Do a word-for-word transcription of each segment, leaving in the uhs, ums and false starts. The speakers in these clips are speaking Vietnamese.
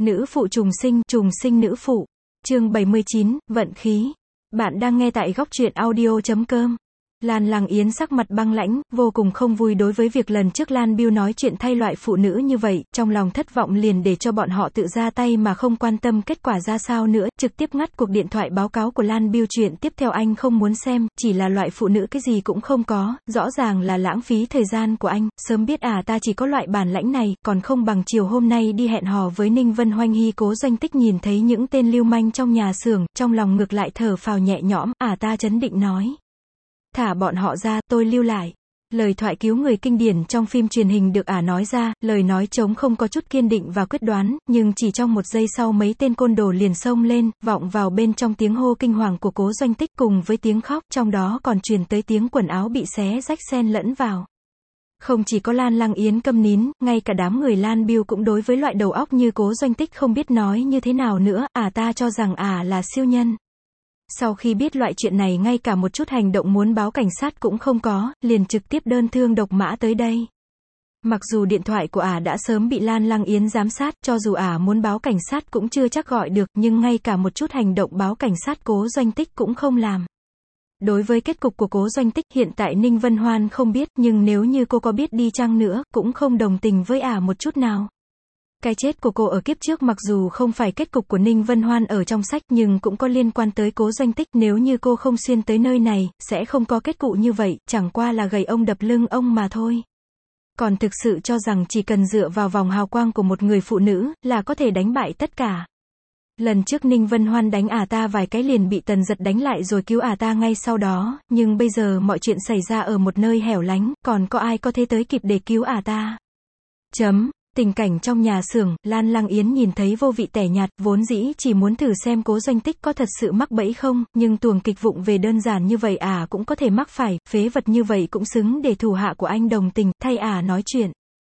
Nữ phụ trùng sinh, trùng sinh nữ phụ. Chương bảy mươi chín, vận khí. Bạn đang nghe tại góc truyện audio chấm com. Lan Lăng Yến sắc mặt băng lãnh, vô cùng không vui đối với việc lần trước Lan Biêu nói chuyện thay loại phụ nữ như vậy, trong lòng thất vọng liền để cho bọn họ tự ra tay mà không quan tâm kết quả ra sao nữa, trực tiếp ngắt cuộc điện thoại báo cáo của Lan Biêu. Chuyện tiếp theo anh không muốn xem, chỉ là loại phụ nữ cái gì cũng không có, rõ ràng là lãng phí thời gian của anh, sớm biết à ta chỉ có loại bản lãnh này, còn không bằng chiều hôm nay đi hẹn hò với Ninh Vân Hoanh Hy. Cố Doanh Tích nhìn thấy những tên lưu manh trong nhà xưởng, trong lòng ngược lại thở phào nhẹ nhõm, à ta chấn định nói. Thả bọn họ ra, tôi lưu lại. Lời thoại cứu người kinh điển trong phim truyền hình được ả nói ra, lời nói trống không có chút kiên định và quyết đoán, nhưng chỉ trong một giây sau mấy tên côn đồ liền xông lên, vọng vào bên trong tiếng hô kinh hoàng của Cố Doanh Tích cùng với tiếng khóc, trong đó còn truyền tới tiếng quần áo bị xé rách xen lẫn vào. Không chỉ có Lan Lăng Yến câm nín, ngay cả đám người Lan Biêu cũng đối với loại đầu óc như Cố Doanh Tích không biết nói như thế nào nữa, ả ta cho rằng ả là siêu nhân. Sau khi biết loại chuyện này ngay cả một chút hành động muốn báo cảnh sát cũng không có, liền trực tiếp đơn thương độc mã tới đây. Mặc dù điện thoại của ả đã sớm bị Lan Lăng Yến giám sát, cho dù ả muốn báo cảnh sát cũng chưa chắc gọi được, nhưng ngay cả một chút hành động báo cảnh sát Cố Doanh Tích cũng không làm. Đối với kết cục của Cố Doanh Tích, hiện tại Ninh Vân Hoan không biết, nhưng nếu như cô có biết đi chăng nữa, cũng không đồng tình với ả một chút nào. Cái chết của cô ở kiếp trước mặc dù không phải kết cục của Ninh Vân Hoan ở trong sách, nhưng cũng có liên quan tới Cố Doanh Tích. Nếu như cô không xuyên tới nơi này, sẽ không có kết cục như vậy, chẳng qua là gầy ông đập lưng ông mà thôi. Còn thực sự cho rằng chỉ cần dựa vào vòng hào quang của một người phụ nữ, là có thể đánh bại tất cả. Lần trước Ninh Vân Hoan đánh ả ta vài cái liền bị Tần Giật đánh lại rồi cứu ả ta ngay sau đó, nhưng bây giờ mọi chuyện xảy ra ở một nơi hẻo lánh, còn có ai có thể tới kịp để cứu ả ta. Chấm. Tình cảnh trong nhà xưởng, Lan Lăng Yến nhìn thấy vô vị tẻ nhạt, vốn dĩ chỉ muốn thử xem Cố Doanh Tích có thật sự mắc bẫy không, nhưng tuồng kịch vụng về đơn giản như vậy ả cũng có thể mắc phải, phế vật như vậy cũng xứng để thủ hạ của anh đồng tình, thay ả nói chuyện.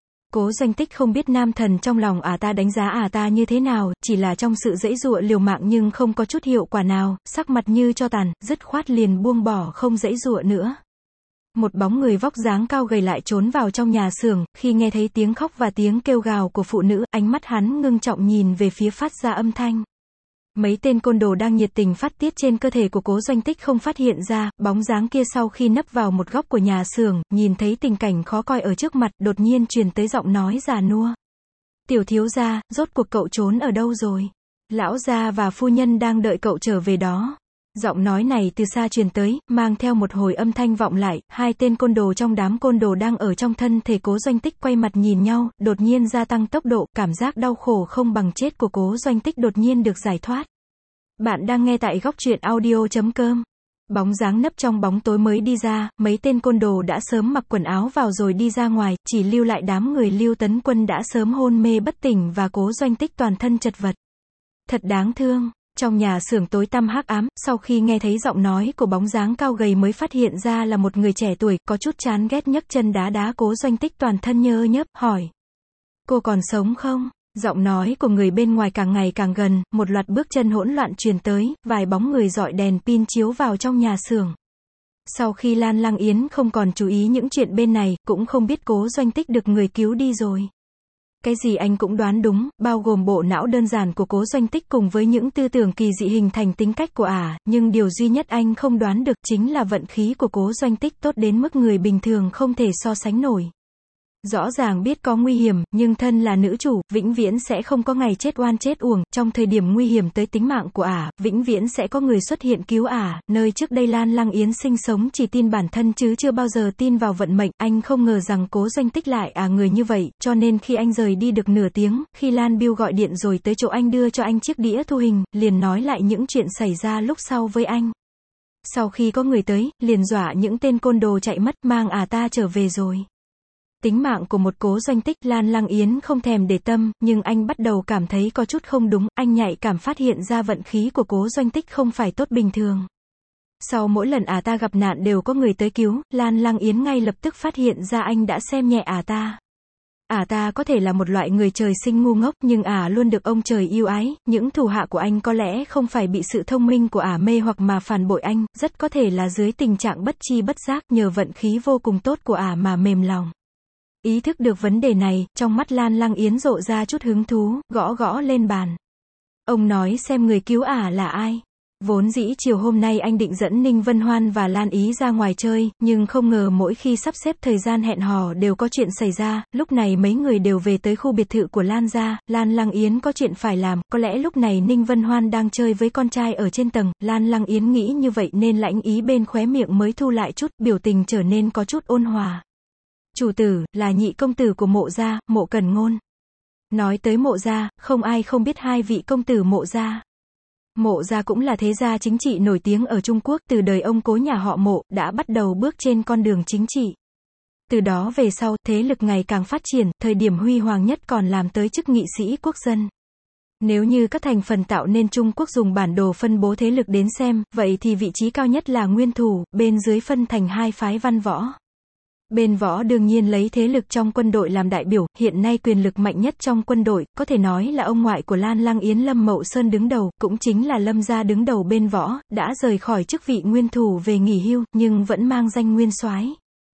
Cố Doanh Tích không biết nam thần trong lòng ả ta đánh giá ả ta như thế nào, chỉ là trong sự giãy giụa liều mạng nhưng không có chút hiệu quả nào, sắc mặt như tro tàn, dứt khoát liền buông bỏ không giãy giụa nữa. Một bóng người vóc dáng cao gầy lại trốn vào trong nhà xưởng, khi nghe thấy tiếng khóc và tiếng kêu gào của phụ nữ, ánh mắt hắn ngưng trọng nhìn về phía phát ra âm thanh. Mấy tên côn đồ đang nhiệt tình phát tiết trên cơ thể của Cố Doanh Tích không phát hiện ra, bóng dáng kia sau khi nấp vào một góc của nhà xưởng, nhìn thấy tình cảnh khó coi ở trước mặt, đột nhiên truyền tới giọng nói già nua. Tiểu thiếu gia, rốt cuộc cậu trốn ở đâu rồi? Lão gia và phu nhân đang đợi cậu trở về đó. Giọng nói này từ xa truyền tới, mang theo một hồi âm thanh vọng lại, hai tên côn đồ trong đám côn đồ đang ở trong thân thể Cố Doanh Tích quay mặt nhìn nhau, đột nhiên gia tăng tốc độ, cảm giác đau khổ không bằng chết của Cố Doanh Tích đột nhiên được giải thoát. Bạn đang nghe tại góc truyện audio chấm com. Bóng dáng nấp trong bóng tối mới đi ra, mấy tên côn đồ đã sớm mặc quần áo vào rồi đi ra ngoài, chỉ lưu lại đám người Lưu Tấn Quân đã sớm hôn mê bất tỉnh và Cố Doanh Tích toàn thân chật vật. Thật đáng thương. Trong nhà xưởng tối tăm hắc ám, sau khi nghe thấy giọng nói của bóng dáng cao gầy mới phát hiện ra là một người trẻ tuổi, có chút chán ghét nhấc chân đá đá Cố Doanh Tích toàn thân nhơ nhớp, hỏi. Cô còn sống không? Giọng nói của người bên ngoài càng ngày càng gần, một loạt bước chân hỗn loạn truyền tới, vài bóng người dọi đèn pin chiếu vào trong nhà xưởng. Sau khi Lan Lăng Yến không còn chú ý những chuyện bên này, cũng không biết Cố Doanh Tích được người cứu đi rồi. Cái gì anh cũng đoán đúng, bao gồm bộ não đơn giản của Cố Doanh Tích cùng với những tư tưởng kỳ dị hình thành tính cách của ả, nhưng điều duy nhất anh không đoán được chính là vận khí của Cố Doanh Tích tốt đến mức người bình thường không thể so sánh nổi. Rõ ràng biết có nguy hiểm, nhưng thân là nữ chủ, vĩnh viễn sẽ không có ngày chết oan chết uổng, trong thời điểm nguy hiểm tới tính mạng của ả, vĩnh viễn sẽ có người xuất hiện cứu ả, nơi trước đây Lan Lăng Yến sinh sống chỉ tin bản thân chứ chưa bao giờ tin vào vận mệnh, anh không ngờ rằng Cố Doanh Tích lại à người như vậy, cho nên khi anh rời đi được nửa tiếng, khi Lan Biêu gọi điện rồi tới chỗ anh đưa cho anh chiếc đĩa thu hình, liền nói lại những chuyện xảy ra lúc sau với anh. Sau khi có người tới, liền dọa những tên côn đồ chạy mất, mang ả ta trở về rồi. Tính mạng của một Cố Doanh Tích, Lan Lăng Yến không thèm để tâm, nhưng anh bắt đầu cảm thấy có chút không đúng, anh nhạy cảm phát hiện ra vận khí của Cố Doanh Tích không phải tốt bình thường. Sau mỗi lần ả ta gặp nạn đều có người tới cứu, Lan Lăng Yến ngay lập tức phát hiện ra anh đã xem nhẹ ả ta. Ả ta có thể là một loại người trời sinh ngu ngốc, nhưng ả luôn được ông trời yêu ái, những thủ hạ của anh có lẽ không phải bị sự thông minh của ả mê hoặc mà phản bội anh, rất có thể là dưới tình trạng bất chi bất giác nhờ vận khí vô cùng tốt của ả mà mềm lòng. Ý thức được vấn đề này, trong mắt Lan Lăng Yến rộ ra chút hứng thú, gõ gõ lên bàn. Ông nói xem người cứu ả là ai. Vốn dĩ chiều hôm nay anh định dẫn Ninh Vân Hoan và Lan Ý ra ngoài chơi, nhưng không ngờ mỗi khi sắp xếp thời gian hẹn hò đều có chuyện xảy ra, lúc này mấy người đều về tới khu biệt thự của Lan gia, Lan Lăng Yến có chuyện phải làm, có lẽ lúc này Ninh Vân Hoan đang chơi với con trai ở trên tầng, Lan Lăng Yến nghĩ như vậy nên lãnh ý bên khóe miệng mới thu lại chút, biểu tình trở nên có chút ôn hòa. Chủ tử, là nhị công tử của Mộ gia, Mộ Cẩn Ngôn. Nói tới Mộ gia, không ai không biết hai vị công tử Mộ gia. Mộ gia cũng là thế gia chính trị nổi tiếng ở Trung Quốc, từ đời ông cố nhà họ Mộ, đã bắt đầu bước trên con đường chính trị. Từ đó về sau, thế lực ngày càng phát triển, thời điểm huy hoàng nhất còn làm tới chức nghị sĩ quốc dân. Nếu như các thành phần tạo nên Trung Quốc dùng bản đồ phân bố thế lực đến xem, vậy thì vị trí cao nhất là nguyên thủ, bên dưới phân thành hai phái văn võ. Bên võ đương nhiên lấy thế lực trong quân đội làm đại biểu, hiện nay quyền lực mạnh nhất trong quân đội, có thể nói là ông ngoại của Lan Lăng Yến Lâm Mậu Sơn đứng đầu, cũng chính là Lâm gia đứng đầu bên võ, đã rời khỏi chức vị nguyên thủ về nghỉ hưu, nhưng vẫn mang danh nguyên soái.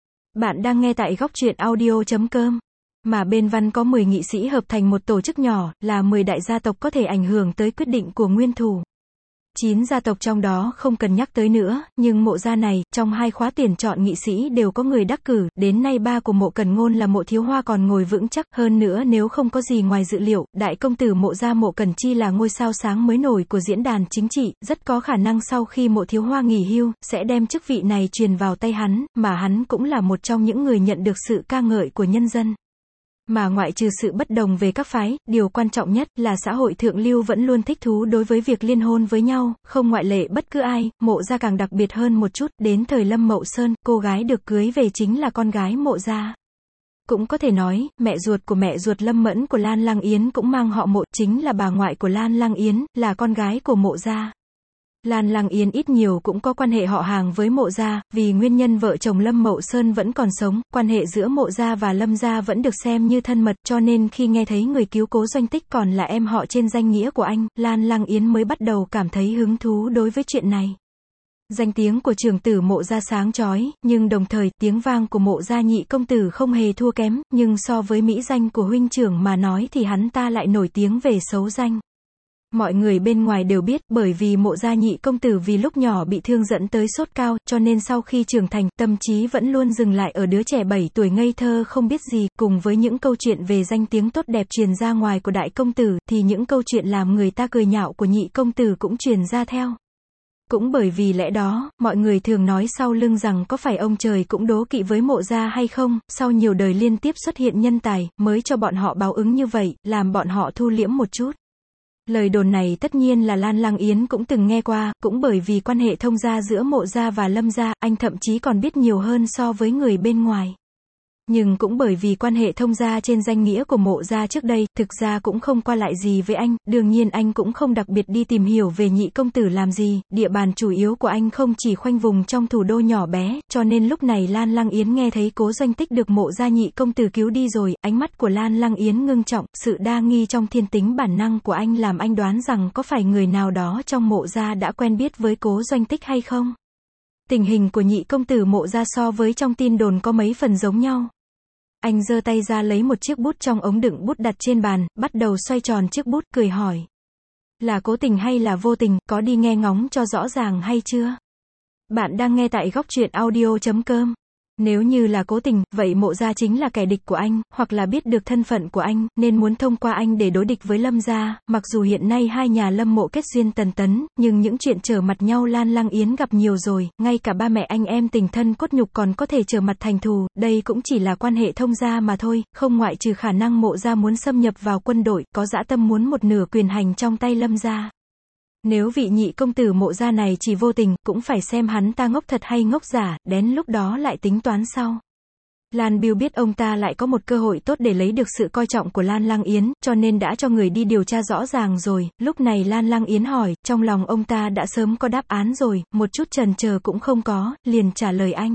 Bạn đang nghe tại góc truyện audio chấm com. Mà bên văn có mười nghị sĩ hợp thành một tổ chức nhỏ, là mười đại gia tộc có thể ảnh hưởng tới quyết định của nguyên thủ. Chín gia tộc trong đó không cần nhắc tới nữa, nhưng Mộ gia này, trong hai khóa tuyển chọn nghị sĩ đều có người đắc cử, đến nay ba của Mộ Cẩn Ngôn là Mộ Thiếu Hoa còn ngồi vững chắc, hơn nữa nếu không có gì ngoài dự liệu, đại công tử Mộ gia Mộ Cẩn Chi là ngôi sao sáng mới nổi của diễn đàn chính trị, rất có khả năng sau khi Mộ Thiếu Hoa nghỉ hưu, sẽ đem chức vị này truyền vào tay hắn, mà hắn cũng là một trong những người nhận được sự ca ngợi của nhân dân. Mà ngoại trừ sự bất đồng về các phái, điều quan trọng nhất là xã hội thượng lưu vẫn luôn thích thú đối với việc liên hôn với nhau, không ngoại lệ bất cứ ai, Mộ gia càng đặc biệt hơn một chút, đến thời Lâm Mậu Sơn, cô gái được cưới về chính là con gái Mộ gia. Cũng có thể nói, mẹ ruột của mẹ ruột Lâm Mẫn của Lan Lăng Yến cũng mang họ Mộ, chính là bà ngoại của Lan Lăng Yến, là con gái của Mộ gia. Lan Lăng Yến ít nhiều cũng có quan hệ họ hàng với Mộ gia, vì nguyên nhân vợ chồng Lâm Mậu Sơn vẫn còn sống, quan hệ giữa Mộ gia và Lâm gia vẫn được xem như thân mật, cho nên khi nghe thấy người cứu Cố Doanh Tích còn là em họ trên danh nghĩa của anh, Lan Lăng Yến mới bắt đầu cảm thấy hứng thú đối với chuyện này. Danh tiếng của trưởng tử Mộ gia sáng chói, nhưng đồng thời, tiếng vang của Mộ gia nhị công tử không hề thua kém, nhưng so với mỹ danh của huynh trưởng mà nói thì hắn ta lại nổi tiếng về xấu danh. Mọi người bên ngoài đều biết, bởi vì Mộ gia nhị công tử vì lúc nhỏ bị thương dẫn tới sốt cao, cho nên sau khi trưởng thành, tâm trí vẫn luôn dừng lại ở đứa trẻ bảy tuổi ngây thơ không biết gì, cùng với những câu chuyện về danh tiếng tốt đẹp truyền ra ngoài của đại công tử, thì những câu chuyện làm người ta cười nhạo của nhị công tử cũng truyền ra theo. Cũng bởi vì lẽ đó, mọi người thường nói sau lưng rằng có phải ông trời cũng đố kỵ với Mộ gia hay không, sau nhiều đời liên tiếp xuất hiện nhân tài, mới cho bọn họ báo ứng như vậy, làm bọn họ thu liễm một chút. Lời đồn này tất nhiên là Lan Lăng Yến cũng từng nghe qua, cũng bởi vì quan hệ thông gia giữa Mộ gia và Lâm gia, anh thậm chí còn biết nhiều hơn so với người bên ngoài. Nhưng cũng bởi vì quan hệ thông gia trên danh nghĩa của Mộ gia trước đây, thực ra cũng không qua lại gì với anh, đương nhiên anh cũng không đặc biệt đi tìm hiểu về nhị công tử làm gì, địa bàn chủ yếu của anh không chỉ khoanh vùng trong thủ đô nhỏ bé, cho nên lúc này Lan Lăng Yến nghe thấy Cố Doanh Tích được Mộ gia nhị công tử cứu đi rồi, ánh mắt của Lan Lăng Yến ngưng trọng, sự đa nghi trong thiên tính bản năng của anh làm anh đoán rằng có phải người nào đó trong Mộ gia đã quen biết với Cố Doanh Tích hay không. Tình hình của nhị công tử Mộ gia so với trong tin đồn có mấy phần giống nhau. Anh giơ tay ra lấy một chiếc bút trong ống đựng bút đặt trên bàn, bắt đầu xoay tròn chiếc bút, cười hỏi. Là cố tình hay là vô tình, có đi nghe ngóng cho rõ ràng hay chưa? Bạn đang nghe tại góc truyện audio chấm com. Nếu như là cố tình, vậy Mộ gia chính là kẻ địch của anh, hoặc là biết được thân phận của anh, nên muốn thông qua anh để đối địch với Lâm gia, mặc dù hiện nay hai nhà Lâm Mộ kết duyên tần tấn, nhưng những chuyện trở mặt nhau Lan Lăng Yến gặp nhiều rồi, ngay cả ba mẹ anh em tình thân cốt nhục còn có thể trở mặt thành thù, đây cũng chỉ là quan hệ thông gia mà thôi, không ngoại trừ khả năng Mộ gia muốn xâm nhập vào quân đội, có dã tâm muốn một nửa quyền hành trong tay Lâm gia. Nếu vị nhị công tử Mộ gia này chỉ vô tình, cũng phải xem hắn ta ngốc thật hay ngốc giả, đến lúc đó lại tính toán sau. Lan Biêu biết ông ta lại có một cơ hội tốt để lấy được sự coi trọng của Lan Lăng Yến, cho nên đã cho người đi điều tra rõ ràng rồi, lúc này Lan Lăng Yến hỏi, trong lòng ông ta đã sớm có đáp án rồi, một chút chần chờ cũng không có, liền trả lời anh.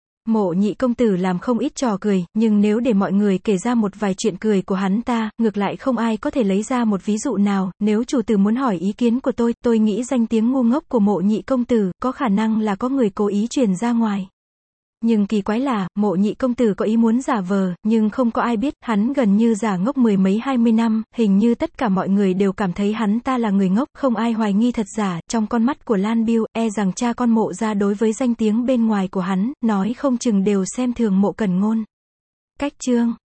Mộ nhị công tử làm không ít trò cười, nhưng nếu để mọi người kể ra một vài chuyện cười của hắn ta, ngược lại không ai có thể lấy ra một ví dụ nào, nếu chủ tử muốn hỏi ý kiến của tôi, tôi nghĩ danh tiếng ngu ngốc của mộ nhị công tử, có khả năng là có người cố ý truyền ra ngoài. Nhưng kỳ quái là, mộ nhị công tử có ý muốn giả vờ, nhưng không có ai biết, hắn gần như giả ngốc mười mấy hai mươi năm, hình như tất cả mọi người đều cảm thấy hắn ta là người ngốc, không ai hoài nghi thật giả, trong con mắt của Lan Biêu, e rằng cha con mộ gia đối với danh tiếng bên ngoài của hắn, nói không chừng đều xem thường Mộ Cẩn Ngôn. Cách chương